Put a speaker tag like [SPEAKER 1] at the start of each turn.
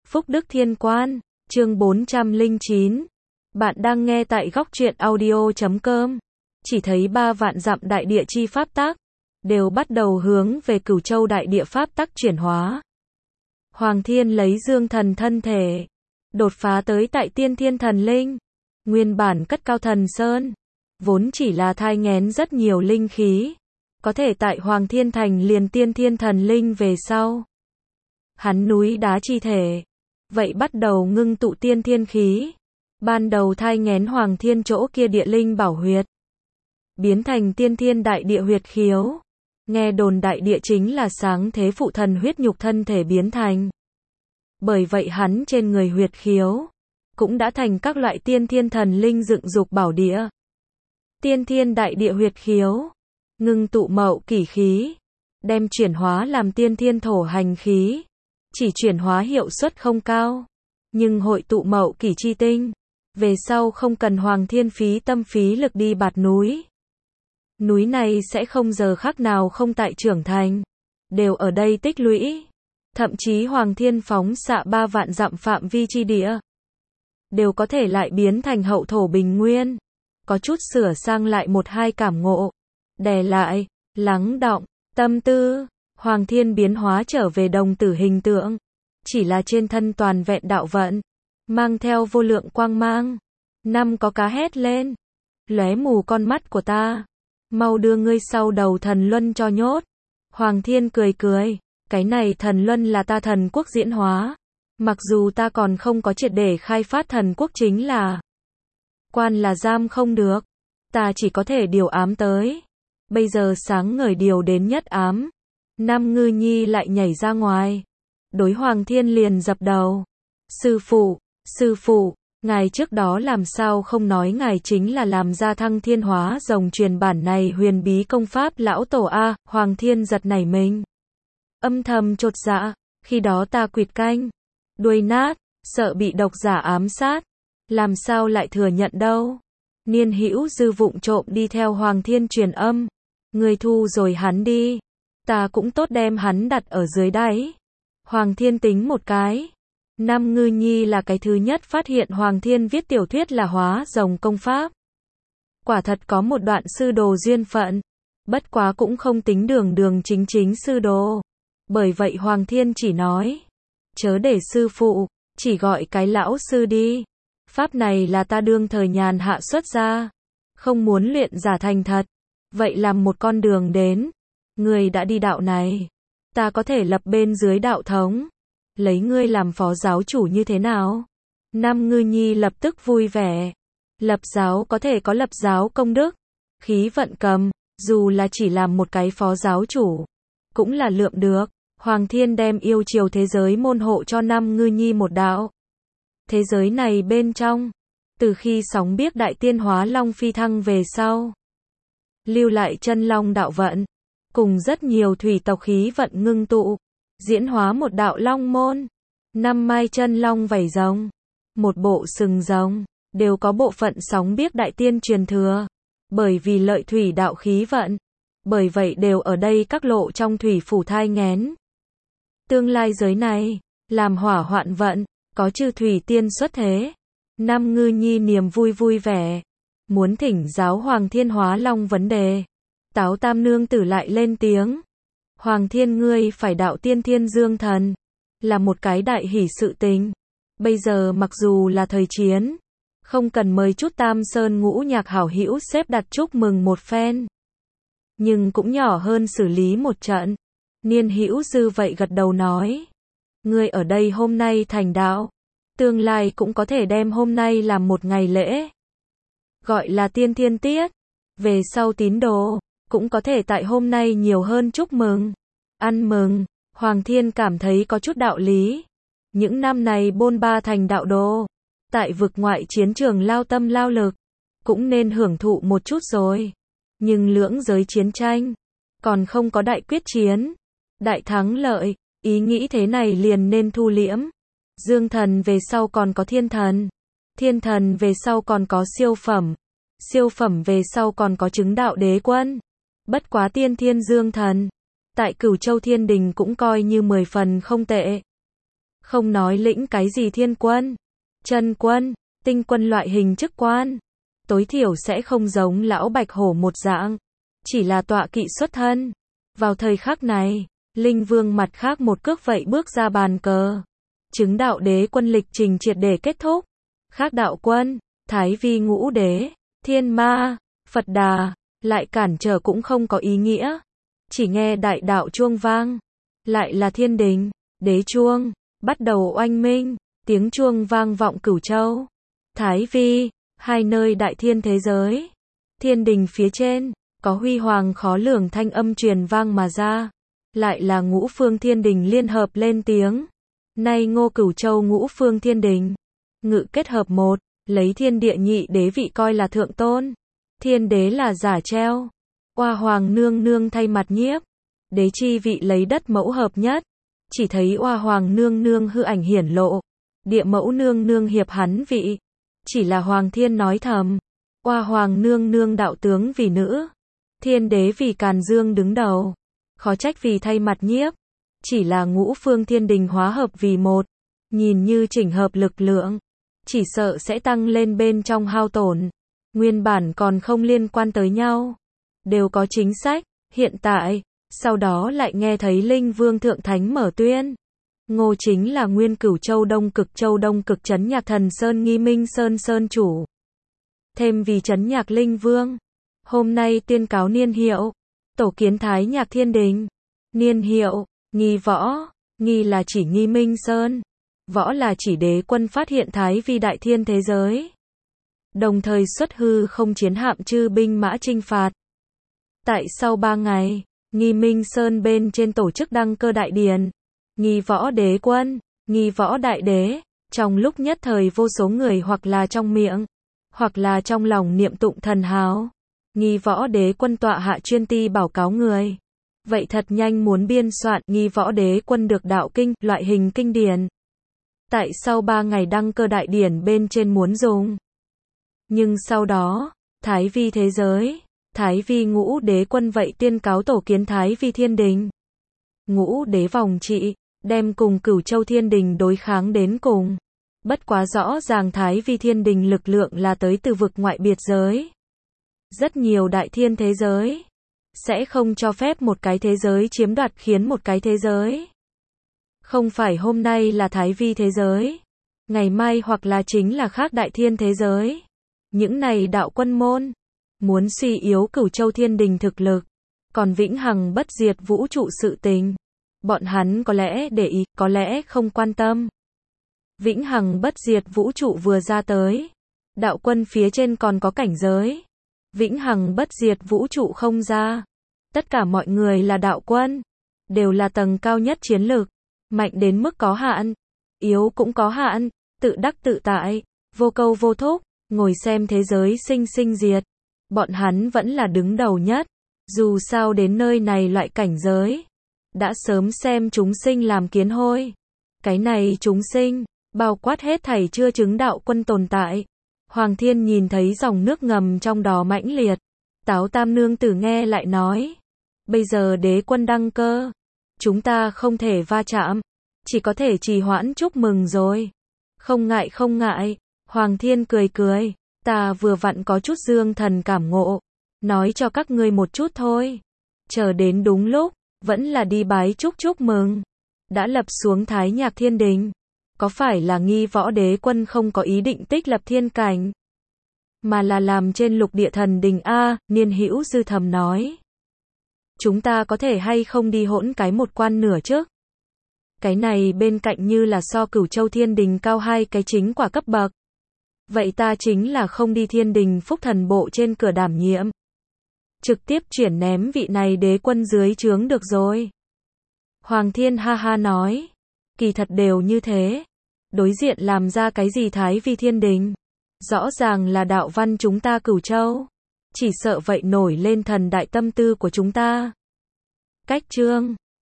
[SPEAKER 1] Phúc Đức Thiên Quan, chương 409. Bạn đang nghe tại góc truyện audio.com. Chỉ thấy 3 vạn dặm đại địa chi pháp tắc, đều bắt đầu hướng về Cửu Châu đại địa pháp tắc chuyển hóa. Hoàng Thiên lấy dương thần thân thể, đột phá tới tại tiên thiên thần linh. Nguyên bản cất cao thần sơn, vốn chỉ là thai nghén rất nhiều linh khí, có thể tại Hoàng Thiên thành liền tiên thiên thần linh về sau. Hắn núi đá chi thể, vậy bắt đầu ngưng tụ tiên thiên khí. Ban đầu thai nghén Hoàng Thiên chỗ kia địa linh bảo huyệt, biến thành tiên thiên đại địa huyệt khiếu. Nghe đồn đại địa chính là sáng thế phụ thần huyết nhục thân thể biến thành. Bởi vậy hắn trên người huyệt khiếu, cũng đã thành các loại tiên thiên thần linh dựng dục bảo địa. Tiên thiên đại địa huyệt khiếu, ngưng tụ mậu kỷ khí, đem chuyển hóa làm tiên thiên thổ hành khí. Chỉ chuyển hóa hiệu suất không cao, nhưng hội tụ mậu kỷ chi tinh, về sau không cần Hoàng Thiên phí tâm phí lực đi bạt núi. Núi này sẽ không giờ khắc nào không tại trưởng thành, đều ở đây tích lũy. Thậm chí Hoàng Thiên phóng xạ 3 vạn dặm phạm vi chi địa, đều có thể lại biến thành hậu thổ bình nguyên. Có chút sửa sang lại 1-2 cảm ngộ, đè lại, lắng đọng, tâm tư. Hoàng Thiên biến hóa trở về đồng tử hình tượng, chỉ là trên thân toàn vẹn đạo vận, mang theo vô lượng quang mang. Năm có cá hét lên, lóe mù con mắt của ta, mau đưa ngươi sau đầu thần luân cho nhốt. Hoàng Thiên cười cười, cái này thần luân là ta thần quốc diễn hóa, mặc dù ta còn không có triệt để khai phát thần quốc chính là quan là giam không được, ta chỉ có thể điều ám tới. Bây giờ sáng ngời điều đến nhất ám, Nam Ngư Nhi lại nhảy ra ngoài, đối Hoàng Thiên liền dập đầu. Sư phụ, ngài trước đó làm sao không nói ngài chính là làm ra Thăng Thiên Hóa Rồng truyền bản này huyền bí công pháp lão tổ a. Hoàng Thiên giật nảy mình, âm thầm chột dạ, khi đó ta quỵt canh, đuôi nát, sợ bị độc giả ám sát, làm sao lại thừa nhận đâu. Niên Hữu Dư vụng trộm đi theo Hoàng Thiên truyền âm, người thu rồi hắn đi, ta cũng tốt đem hắn đặt ở dưới đáy. Hoàng Thiên tính một cái, Nam Ngư Nhi là cái thứ nhất phát hiện Hoàng Thiên viết tiểu thuyết là hóa rồng công pháp. Quả thật có một đoạn sư đồ duyên phận, bất quá cũng không tính đường chính sư đồ. Bởi vậy Hoàng Thiên chỉ nói, chớ để sư phụ, chỉ gọi cái lão sư đi. Pháp này là ta đương thời nhàn hạ xuất ra, không muốn luyện giả thành thật, vậy làm một con đường đến. Ngươi đã đi đạo này, ta có thể lập bên dưới đạo thống, lấy ngươi làm phó giáo chủ như thế nào? Nam Ngư Nhi lập tức vui vẻ. Lập giáo có thể có lập giáo công đức, khí vận cầm, dù là chỉ làm một cái phó giáo chủ, cũng là lượm được. Hoàng Thiên đem yêu chiều thế giới môn hộ cho Nam Ngư Nhi một đạo. Thế giới này bên trong, từ khi sóng biếc đại tiên hóa long phi thăng về sau, lưu lại chân long đạo vận, cùng rất nhiều thủy tộc khí vận ngưng tụ, diễn hóa một đạo long môn. 5 mai chân long vảy rồng, một bộ sừng rồng, đều có bộ phận sóng biếc đại tiên truyền thừa. Bởi vì lợi thủy đạo khí vận, bởi vậy đều ở đây các lộ trong thủy phủ thai nghén. Tương lai giới này, làm hỏa hoạn vận, có chư thủy tiên xuất thế. Nam Ngư Nhi niềm vui vẻ, muốn thỉnh giáo Hoàng Thiên hóa long vấn đề. Táo Tam nương tử lại lên tiếng, Hoàng Thiên ngươi phải đạo tiên thiên dương thần, là một cái đại hỷ sự tình. Bây giờ mặc dù là thời chiến, không cần mời chút Tam Sơn ngũ nhạc hảo hữu xếp đặt chúc mừng một phen, nhưng cũng nhỏ hơn xử lý một trận. Niên Hữu Dư vậy gật đầu nói, ngươi ở đây hôm nay thành đạo, tương lai cũng có thể đem hôm nay làm một ngày lễ, gọi là tiên thiên tiết. Về sau tín đồ cũng có thể tại hôm nay nhiều hơn chúc mừng, ăn mừng. Hoàng Thiên cảm thấy có chút đạo lý. Những năm này bôn ba thành đạo đồ, tại vực ngoại chiến trường lao tâm lao lực, cũng nên hưởng thụ một chút rồi. Nhưng lưỡng giới chiến tranh, còn không có đại quyết chiến, đại thắng lợi, ý nghĩ thế này liền nên thu liễm. Dương thần về sau còn có thiên thần, thiên thần về sau còn có siêu phẩm, siêu phẩm về sau còn có chứng đạo đế quân. Bất quá tiên thiên dương thần, tại Cửu Châu Thiên Đình cũng coi như 10 phần không tệ. Không nói lĩnh cái gì thiên quân, chân quân, tinh quân loại hình chức quan. Tối thiểu sẽ không giống lão Bạch Hổ một dạng. Chỉ là tọa kỵ xuất thân. Vào thời khắc này, Linh Vương mặt khác một cước vậy bước ra bàn cờ. Chứng đạo đế quân lịch trình triệt để kết thúc. Khác đạo quân, Thái Vi Ngũ Đế, Thiên Ma, Phật Đà, lại cản trở cũng không có ý nghĩa. Chỉ nghe đại đạo chuông vang. Lại là thiên đình, đế chuông, bắt đầu oanh minh, tiếng chuông vang vọng Cửu Châu. Thái Vi, hai nơi đại thiên thế giới. Thiên đình phía trên, có huy hoàng khó lường thanh âm truyền vang mà ra. Lại là ngũ phương thiên đình liên hợp lên tiếng. Nay Ngô Cửu Châu ngũ phương thiên đình. Ngự kết hợp một, lấy thiên địa nhị đế vị coi là thượng tôn. Thiên đế là giả treo. Oa hoàng nương nương thay mặt nhiếp. Đế chi vị lấy đất mẫu hợp nhất. Chỉ thấy oa hoàng nương nương hư ảnh hiển lộ. Địa mẫu nương nương hiệp hắn vị. Chỉ là hoàng thiên nói thầm. Oa hoàng nương nương đạo tướng vì nữ. Thiên đế vì Càn Dương đứng đầu. Khó trách vì thay mặt nhiếp. Chỉ là ngũ phương thiên đình hóa hợp vì một. Nhìn như chỉnh hợp lực lượng. Chỉ sợ sẽ tăng lên bên trong hao tổn. Nguyên bản còn không liên quan tới nhau. Đều có chính sách. Hiện tại, sau đó lại nghe thấy Linh Vương Thượng Thánh mở tuyên. Ngô chính là nguyên Cửu Châu Đông Cực trấn nhạc thần Sơn Nghi Minh Sơn Sơn chủ. Thêm vì trấn nhạc Linh Vương. Hôm nay tuyên cáo niên hiệu. Tổ kiến Thái Nhạc Thiên Đình. Niên hiệu, Nghi Võ. Nghi là chỉ Nghi Minh Sơn. Võ là chỉ đế quân phát hiện Thái Vi đại thiên thế giới. Đồng thời xuất hư không chiến hạm chư binh mã chinh phạt. Tại sau 3 ngày, Nghi Minh Sơn bên trên tổ chức đăng cơ đại điển. Nghi Võ đế quân, Nghi Võ đại đế. Trong lúc nhất thời vô số người hoặc là trong miệng, hoặc là trong lòng niệm tụng thần hào. Nghi Võ đế quân tọa hạ chuyên ti báo cáo người. Vậy thật nhanh muốn biên soạn Nghi Võ đế quân được đạo kinh, loại hình kinh điển. Tại sau 3 ngày đăng cơ đại điển bên trên muốn dùng. Nhưng sau đó, Thái Vi thế giới, Thái Vi ngũ đế quân vậy tuyên cáo tổ kiến Thái Vi thiên đình. Ngũ đế vòng trị, đem cùng Cửu Châu thiên đình đối kháng đến cùng. Bất quá rõ ràng Thái Vi thiên đình lực lượng là tới từ vực ngoại biệt giới. Rất nhiều đại thiên thế giới sẽ không cho phép một cái thế giới chiếm đoạt khiến một cái thế giới. Không phải hôm nay là Thái Vi thế giới, ngày mai hoặc là chính là khác đại thiên thế giới. Những này đạo quân môn muốn suy yếu Cửu Châu thiên đình thực lực, còn vĩnh hằng bất diệt vũ trụ sự tình, bọn hắn có lẽ để ý, có lẽ không quan tâm. Vĩnh hằng bất diệt vũ trụ vừa ra tới, đạo quân phía trên còn có cảnh giới. Vĩnh hằng bất diệt vũ trụ không ra. Tất cả mọi người là đạo quân, đều là tầng cao nhất chiến lược, mạnh đến mức có hạn, yếu cũng có hạn, tự đắc tự tại, vô câu vô thúc, ngồi xem thế giới sinh sinh diệt. Bọn hắn vẫn là đứng đầu nhất. Dù sao đến nơi này loại cảnh giới, đã sớm xem chúng sinh làm kiến hôi. Cái này chúng sinh, bao quát hết thảy chưa chứng đạo quân tồn tại. Hoàng Thiên nhìn thấy dòng nước ngầm trong đó mãnh liệt. Táo Tam Nương Tử nghe lại nói. Bây giờ đế quân đăng cơ. Chúng ta không thể va chạm. Chỉ có thể trì hoãn chúc mừng rồi. Không ngại không ngại. Hoàng Thiên cười cười. Ta vừa vặn có chút dương thần cảm ngộ. Nói cho các ngươi một chút thôi. Chờ đến đúng lúc. Vẫn là đi bái chúc mừng. Đã lập xuống Thái Nhạc Thiên Đình. Có phải là Nghi Võ đế quân không có ý định tích lập thiên cảnh, mà là làm trên lục địa thần đình a? Niên Hữu Dư thầm nói. Chúng ta có thể hay không đi hỗn cái một quan nửa chứ? Cái này bên cạnh như là so Cửu Châu thiên đình cao 2 cái chính quả cấp bậc. Vậy ta chính là không đi thiên đình phúc thần bộ trên cửa đảm nhiệm. Trực tiếp chuyển ném vị này đế quân dưới trướng được rồi. Hoàng Thiên ha ha nói. Kỳ thật đều như thế. Đối diện làm ra cái gì Thái Vi thiên đình? Rõ ràng là đạo văn chúng ta Cửu Châu. Chỉ sợ vậy nổi lên thần đại tâm tư của chúng ta. Cách chương